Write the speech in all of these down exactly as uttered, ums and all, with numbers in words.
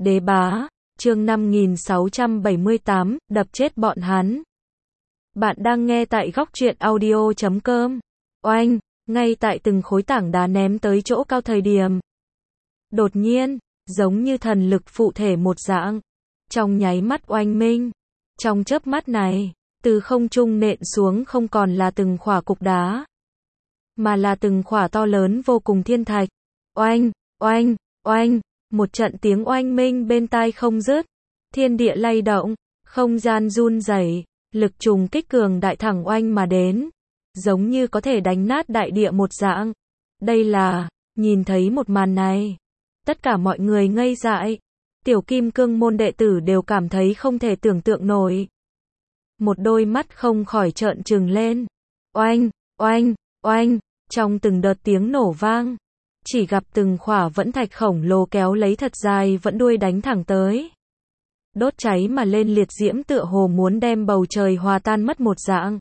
Đế bá, chương năm nghìn sáu trăm bảy mươi tám, đập chết bọn hắn. Bạn đang nghe tại góc truyện audio chấm com. Oanh, ngay tại từng khối tảng đá ném tới chỗ cao thời điểm. Đột nhiên, giống như thần lực phụ thể một dạng. Trong nháy mắt oanh minh. Trong chớp mắt này, từ không trung nện xuống không còn là từng khỏa cục đá, mà là từng khỏa to lớn vô cùng thiên thạch. Oanh, oanh, oanh, một trận tiếng oanh minh bên tai không dứt. Thiên địa lay động, không gian run rẩy, lực trùng kích cường đại thẳng oanh mà đến, giống như có thể đánh nát đại địa một dạng. Đây là, nhìn thấy một màn này, tất cả mọi người ngây dại. Tiểu kim cương môn đệ tử đều cảm thấy không thể tưởng tượng nổi. Một đôi mắt không khỏi trợn trừng lên. Oanh, oanh, oanh, trong từng đợt tiếng nổ vang, chỉ gặp từng khỏa vẫn thạch khổng lồ kéo lấy thật dài vẫn đuôi đánh thẳng tới. Đốt cháy mà lên liệt diễm tựa hồ muốn đem bầu trời hòa tan mất một dạng.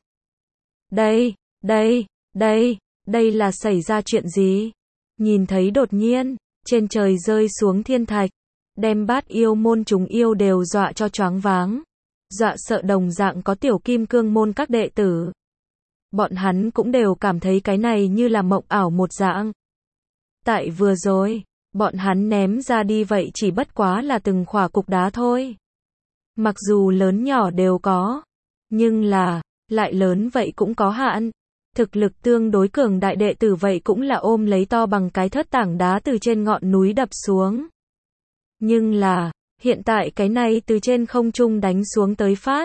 Đây, đây, đây, đây là xảy ra chuyện gì? Nhìn thấy đột nhiên, trên trời rơi xuống thiên thạch, đem Bát yêu môn chúng yêu đều dọa cho choáng váng. Dọa sợ đồng dạng có tiểu kim cương môn các đệ tử. Bọn hắn cũng đều cảm thấy cái này như là mộng ảo một dạng. Tại vừa rồi, bọn hắn ném ra đi vậy chỉ bất quá là từng khỏa cục đá thôi. Mặc dù lớn nhỏ đều có, nhưng là, lại lớn vậy cũng có hạn. Thực lực tương đối cường đại đệ tử vậy cũng là ôm lấy to bằng cái thớt tảng đá từ trên ngọn núi đập xuống. Nhưng là, hiện tại cái này từ trên không trung đánh xuống tới phát.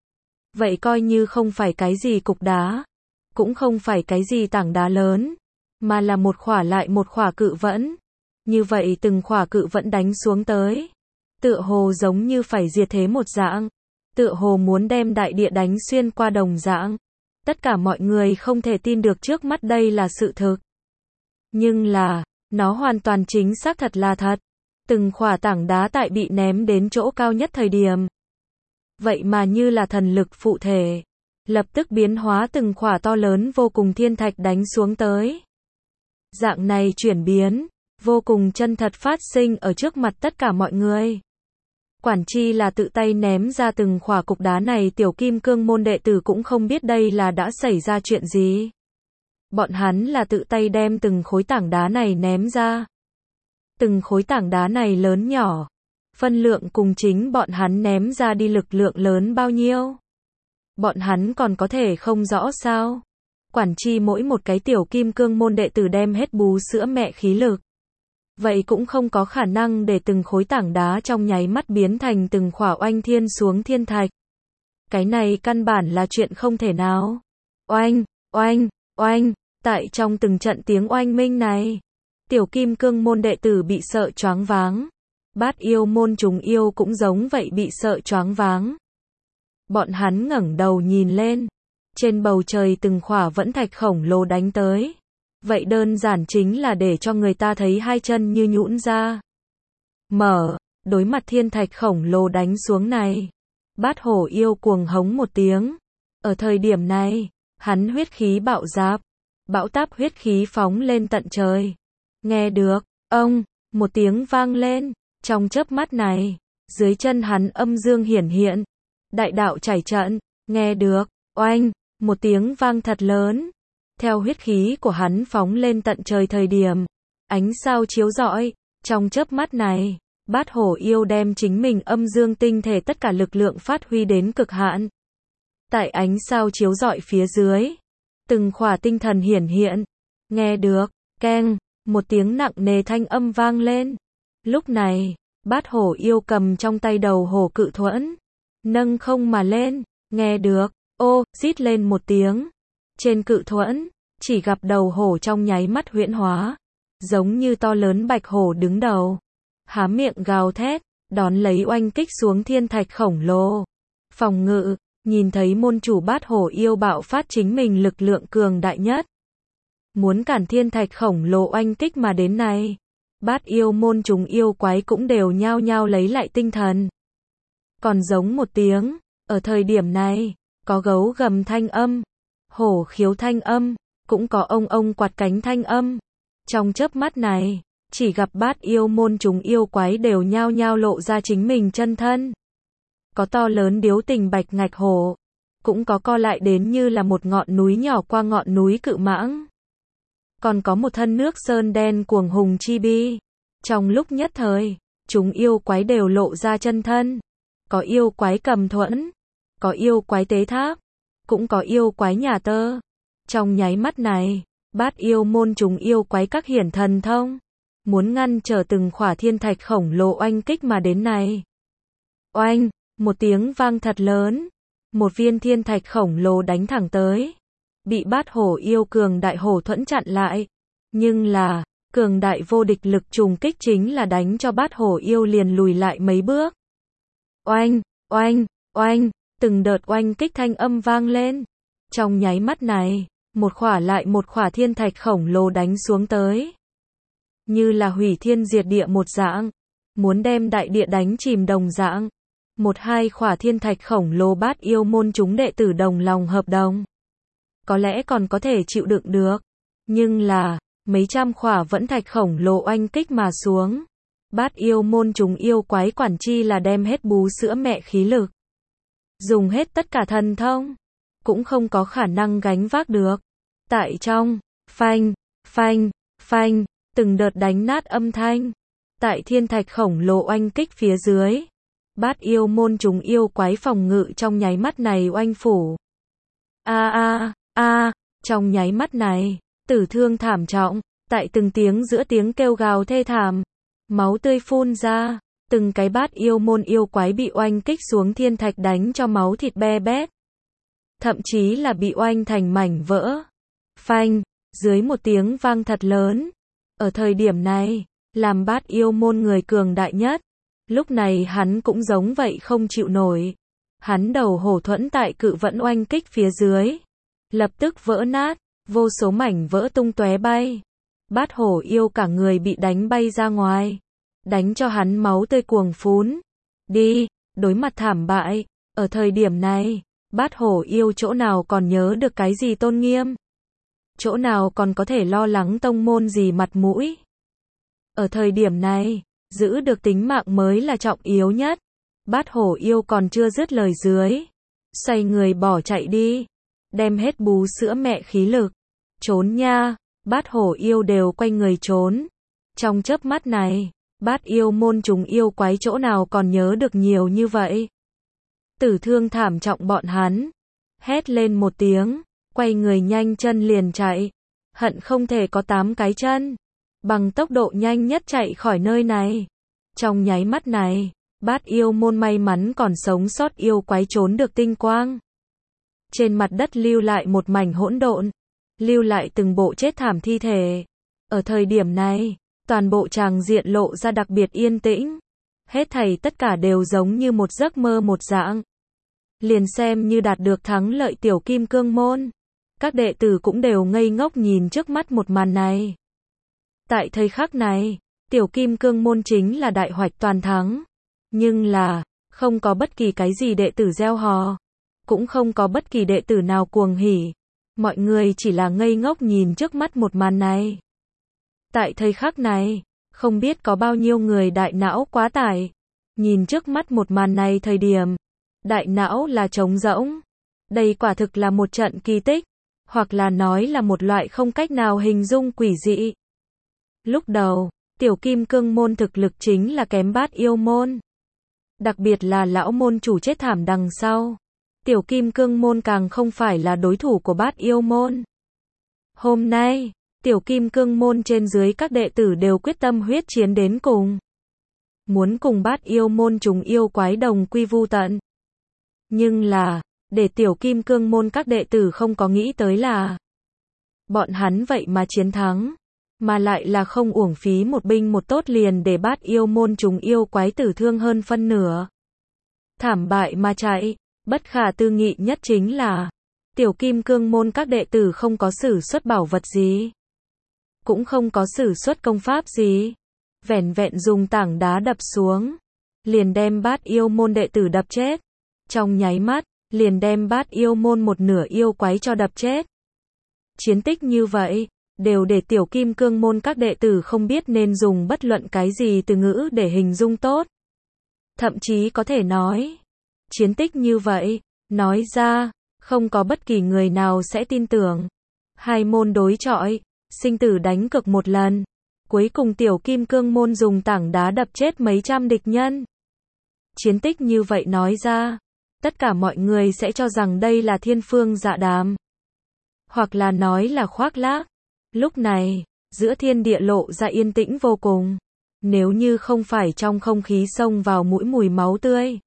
Vậy coi như không phải cái gì cục đá, cũng không phải cái gì tảng đá lớn, mà là một khỏa lại một khỏa cự vẫn. Như vậy từng khỏa cự vẫn đánh xuống tới, tựa hồ giống như phải diệt thế một dạng, tựa hồ muốn đem đại địa đánh xuyên qua đồng dạng. Tất cả mọi người không thể tin được trước mắt đây là sự thực. Nhưng là, nó hoàn toàn chính xác thật là thật. Từng khỏa tảng đá tại bị ném đến chỗ cao nhất thời điểm, vậy mà như là thần lực phụ thể, lập tức biến hóa từng khỏa to lớn vô cùng thiên thạch đánh xuống tới. Dạng này chuyển biến, vô cùng chân thật phát sinh ở trước mặt tất cả mọi người. Quản chi là tự tay ném ra từng khỏa cục đá này, tiểu kim cương môn đệ tử cũng không biết đây là đã xảy ra chuyện gì. Bọn hắn là tự tay đem từng khối tảng đá này ném ra. Từng khối tảng đá này lớn nhỏ, phân lượng cùng chính bọn hắn ném ra đi lực lượng lớn bao nhiêu. Bọn hắn còn có thể không rõ sao? Quản chi mỗi một cái tiểu kim cương môn đệ tử đem hết bú sữa mẹ khí lực. Vậy cũng không có khả năng để từng khối tảng đá trong nháy mắt biến thành từng khỏa oanh thiên xuống thiên thạch. Cái này căn bản là chuyện không thể nào. Oanh, oanh, oanh, tại trong từng trận tiếng oanh minh này, tiểu kim cương môn đệ tử bị sợ choáng váng. Bát yêu môn chúng yêu cũng giống vậy bị sợ choáng váng. Bọn hắn ngẩng đầu nhìn lên, trên bầu trời từng khỏa vẫn thạch khổng lồ đánh tới. Vậy đơn giản chính là để cho người ta thấy hai chân như nhũn ra. Mở, đối mặt thiên thạch khổng lồ đánh xuống này, Bát hổ yêu cuồng hống một tiếng. Ở thời điểm này, hắn huyết khí bạo dạp, bão táp huyết khí phóng lên tận trời. Nghe được, ông, một tiếng vang lên, trong chớp mắt này, dưới chân hắn âm dương hiển hiện, đại đạo chảy trận, nghe được, oanh, một tiếng vang thật lớn. Theo huyết khí của hắn phóng lên tận trời thời điểm, ánh sao chiếu rọi, trong chớp mắt này, Bát hổ yêu đem chính mình âm dương tinh thể tất cả lực lượng phát huy đến cực hạn. Tại ánh sao chiếu rọi phía dưới, từng khỏa tinh thần hiển hiện, nghe được, keng, một tiếng nặng nề thanh âm vang lên. Lúc này, Bát hổ yêu cầm trong tay đầu hổ cự thuẫn, nâng không mà lên, nghe được, ô, rít lên một tiếng. Trên cự thuẫn, chỉ gặp đầu hổ trong nháy mắt huyễn hóa, giống như to lớn bạch hổ đứng đầu, há miệng gào thét, đón lấy oanh kích xuống thiên thạch khổng lồ. Phòng ngự, nhìn thấy môn chủ Bát hổ yêu bạo phát chính mình lực lượng cường đại nhất, muốn cản thiên thạch khổng lồ oanh kích mà đến này, Bát yêu môn chúng yêu quái cũng đều nhao nhao lấy lại tinh thần. Còn giống một tiếng, ở thời điểm này, có gấu gầm thanh âm, hổ khiếu thanh âm, cũng có ông ông quạt cánh thanh âm. Trong chớp mắt này, chỉ gặp Bát Yêu môn chúng yêu quái đều nhao nhao lộ ra chính mình chân thân. Có to lớn điếu tình bạch ngạch hổ, cũng có co lại đến như là một ngọn núi nhỏ qua ngọn núi cự mãng. Còn có một thân nước sơn đen cuồng hùng chi bi. Trong lúc nhất thời, chúng yêu quái đều lộ ra chân thân. Có yêu quái cầm thuẫn, có yêu quái tế tháp, cũng có yêu quái nhà tơ. Trong nháy mắt này, Bát Yêu môn chúng yêu quái các hiển thần thông, muốn ngăn trở từng khỏa thiên thạch khổng lồ oanh kích mà đến này. Oanh, một tiếng vang thật lớn, một viên thiên thạch khổng lồ đánh thẳng tới, bị Bát Hổ yêu cường đại hổ thuẫn chặn lại. Nhưng là, cường đại vô địch lực trùng kích chính là đánh cho Bát Hổ yêu liền lùi lại mấy bước. Oanh, oanh, oanh, từng đợt oanh kích thanh âm vang lên. Trong nháy mắt này, một khỏa lại một khỏa thiên thạch khổng lồ đánh xuống tới. Như là hủy thiên diệt địa một dạng, muốn đem đại địa đánh chìm đồng dạng. Một hai khỏa thiên thạch khổng lồ Bát Yêu môn chúng đệ tử đồng lòng hợp đồng. Có lẽ còn có thể chịu đựng được. Nhưng là, mấy trăm khỏa vẫn thạch khổng lồ oanh kích mà xuống. Bát Yêu môn chúng yêu quái quản chi là đem hết bú sữa mẹ khí lực. Dùng hết tất cả thần thông, cũng không có khả năng gánh vác được. Tại trong, phanh, phanh, phanh, từng đợt đánh nát âm thanh. Tại thiên thạch khổng lồ oanh kích phía dưới, Bát Yêu môn chúng yêu quái phòng ngự trong nháy mắt này oanh phủ. A a a, trong nháy mắt này, tử thương thảm trọng, tại từng tiếng giữa tiếng kêu gào thê thảm, máu tươi phun ra, từng cái Bát Yêu môn yêu quái bị oanh kích xuống thiên thạch đánh cho máu thịt be bét. Thậm chí là bị oanh thành mảnh vỡ. Phanh, dưới một tiếng vang thật lớn. Ở thời điểm này, làm Bát Yêu môn người cường đại nhất. Lúc này hắn cũng giống vậy không chịu nổi. Hắn đầu hổ thuẫn tại cự vẫn oanh kích phía dưới. Lập tức vỡ nát, vô số mảnh vỡ tung tóe bay. Bát hổ yêu cả người bị đánh bay ra ngoài. Đánh cho hắn máu tươi cuồng phún. Đi, đối mặt thảm bại. Ở thời điểm này, Bát hổ yêu chỗ nào còn nhớ được cái gì tôn nghiêm. Chỗ nào còn có thể lo lắng tông môn gì mặt mũi. Ở thời điểm này, giữ được tính mạng mới là trọng yếu nhất. Bát hổ yêu còn chưa dứt lời dưới. Xoay người bỏ chạy đi. Đem hết bú sữa mẹ khí lực. Trốn nha, Bát hổ yêu đều quay người trốn. Trong chớp mắt này, Bát Yêu môn chúng yêu quái chỗ nào còn nhớ được nhiều như vậy. Tử thương thảm trọng bọn hắn. Hét lên một tiếng, quay người nhanh chân liền chạy. Hận không thể có tám cái chân. Bằng tốc độ nhanh nhất chạy khỏi nơi này. Trong nháy mắt này, Bát Yêu môn may mắn còn sống sót yêu quái trốn được tinh quang. Trên mặt đất lưu lại một mảnh hỗn độn. Lưu lại từng bộ chết thảm thi thể. Ở thời điểm này, toàn bộ tràng diện lộ ra đặc biệt yên tĩnh. Hết thảy tất cả đều giống như một giấc mơ một dạng. Liền xem như đạt được thắng lợi tiểu kim cương môn. Các đệ tử cũng đều ngây ngốc nhìn trước mắt một màn này. Tại thời khắc này, tiểu kim cương môn chính là đại hoạch toàn thắng. Nhưng là, không có bất kỳ cái gì đệ tử reo hò. Cũng không có bất kỳ đệ tử nào cuồng hỉ. Mọi người chỉ là ngây ngốc nhìn trước mắt một màn này. Tại thời khắc này, không biết có bao nhiêu người đại não quá tải. Nhìn trước mắt một màn này thời điểm, đại não là trống rỗng. Đây quả thực là một trận kỳ tích, hoặc là nói là một loại không cách nào hình dung quỷ dị. Lúc đầu, tiểu kim cương môn thực lực chính là kém Bát Yêu môn. Đặc biệt là lão môn chủ chết thảm đằng sau. Tiểu kim cương môn càng không phải là đối thủ của Bát Yêu môn. Hôm nay, tiểu kim cương môn trên dưới các đệ tử đều quyết tâm huyết chiến đến cùng. Muốn cùng Bát Yêu môn chúng yêu quái đồng quy vu tận. Nhưng là, để tiểu kim cương môn các đệ tử không có nghĩ tới là bọn hắn vậy mà chiến thắng. Mà lại là không uổng phí một binh một tốt liền để Bát Yêu môn chúng yêu quái tử thương hơn phân nửa. Thảm bại mà chạy. Bất khả tư nghị nhất chính là tiểu kim cương môn các đệ tử không có sử xuất bảo vật gì. Cũng không có sử xuất công pháp gì. Vẻn vẹn dùng tảng đá đập xuống. Liền đem Bát Yêu môn đệ tử đập chết. Trong nháy mắt, liền đem Bát Yêu môn một nửa yêu quái cho đập chết. Chiến tích như vậy, đều để tiểu kim cương môn các đệ tử không biết nên dùng bất luận cái gì từ ngữ để hình dung tốt. Thậm chí có thể nói, chiến tích như vậy, nói ra, không có bất kỳ người nào sẽ tin tưởng. Hai môn đối chọi, sinh tử đánh cược một lần. Cuối cùng tiểu kim cương môn dùng tảng đá đập chết mấy trăm địch nhân. Chiến tích như vậy nói ra, tất cả mọi người sẽ cho rằng đây là thiên phương dạ đàm. Hoặc là nói là khoác lác. Lúc này, giữa thiên địa lộ ra yên tĩnh vô cùng. Nếu như không phải trong không khí xông vào mũi mùi máu tươi.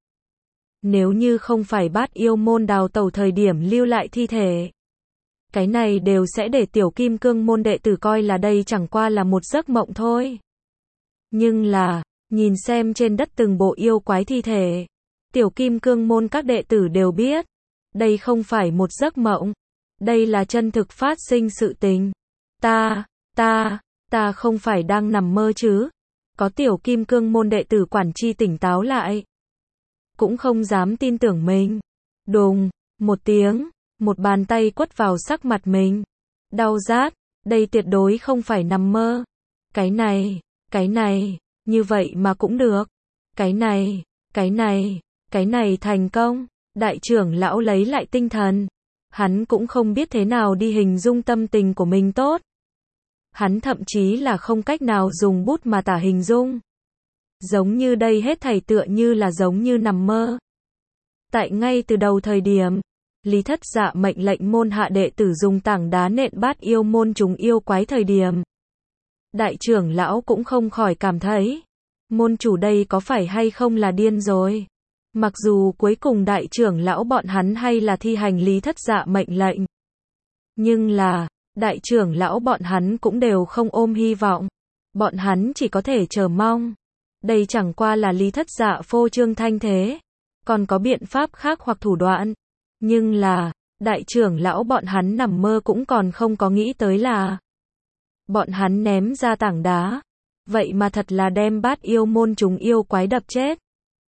Nếu như không phải Bát Yêu môn đào tẩu thời điểm lưu lại thi thể. Cái này đều sẽ để tiểu kim cương môn đệ tử coi là đây chẳng qua là một giấc mộng thôi. Nhưng là, nhìn xem trên đất từng bộ yêu quái thi thể. Tiểu kim cương môn các đệ tử đều biết. Đây không phải một giấc mộng. Đây là chân thực phát sinh sự tình. Ta, ta, ta không phải đang nằm mơ chứ. Có tiểu kim cương môn đệ tử quản chi tỉnh táo lại. Cũng không dám tin tưởng mình. Đùng, một tiếng, một bàn tay quất vào sắc mặt mình. Đau rát, đây tuyệt đối không phải nằm mơ. Cái này, cái này, như vậy mà cũng được. Cái này, cái này, cái này thành công. Đại trưởng lão lấy lại tinh thần. Hắn cũng không biết thế nào đi hình dung tâm tình của mình tốt. Hắn thậm chí là không cách nào dùng bút mà tả hình dung. Giống như đây hết thảy tựa như là giống như nằm mơ. Tại ngay từ đầu thời điểm, Lý Thất Dạ mệnh lệnh môn hạ đệ tử dùng tảng đá nện Bát Yêu môn chúng yêu quái thời điểm. Đại trưởng lão cũng không khỏi cảm thấy, môn chủ đây có phải hay không là điên rồi. Mặc dù cuối cùng đại trưởng lão bọn hắn hay là thi hành Lý Thất Dạ mệnh lệnh. Nhưng là, đại trưởng lão bọn hắn cũng đều không ôm hy vọng. Bọn hắn chỉ có thể chờ mong. Đây chẳng qua là Lý Thất Dạ phô trương thanh thế. Còn có biện pháp khác hoặc thủ đoạn. Nhưng là, đại trưởng lão bọn hắn nằm mơ cũng còn không có nghĩ tới là bọn hắn ném ra tảng đá. Vậy mà thật là đem Bát Yêu môn chúng yêu quái đập chết.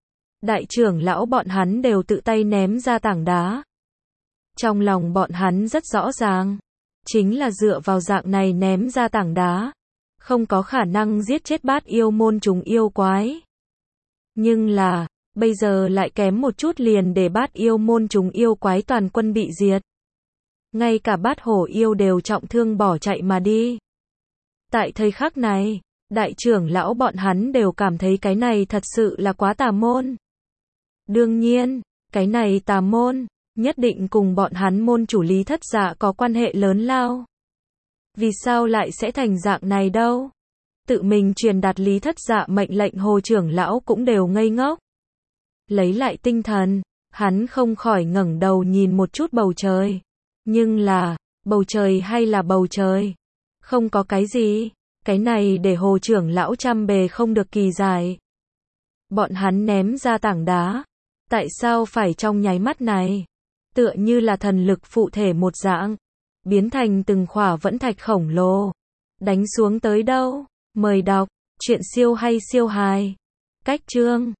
Đại trưởng lão bọn hắn đều tự tay ném ra tảng đá. Trong lòng bọn hắn rất rõ ràng. Chính là dựa vào dạng này ném ra tảng đá. Không có khả năng giết chết Bát Yêu môn chúng yêu quái. Nhưng là, bây giờ lại kém một chút liền để Bát Yêu môn chúng yêu quái toàn quân bị diệt. Ngay cả Bát Hổ yêu đều trọng thương bỏ chạy mà đi. Tại thời khắc này, đại trưởng lão bọn hắn đều cảm thấy cái này thật sự là quá tà môn. Đương nhiên, cái này tà môn, nhất định cùng bọn hắn môn chủ Lý Thất Dạ có quan hệ lớn lao. Vì sao lại sẽ thành dạng này đâu? Tự mình truyền đạt Lý Thất Dạ mệnh lệnh hồ trưởng lão cũng đều ngây ngốc. Lấy lại tinh thần, hắn không khỏi ngẩng đầu nhìn một chút bầu trời. Nhưng là, bầu trời hay là bầu trời? Không có cái gì. Cái này để hồ trưởng lão trăm bề không được kỳ giải. Bọn hắn ném ra tảng đá. Tại sao phải trong nháy mắt này? Tựa như là thần lực phụ thể một dạng. Biến thành từng khỏa vẫn thạch khổng lồ. Đánh xuống tới đâu? Mời đọc. Chuyện siêu hay siêu hài. Cách chương.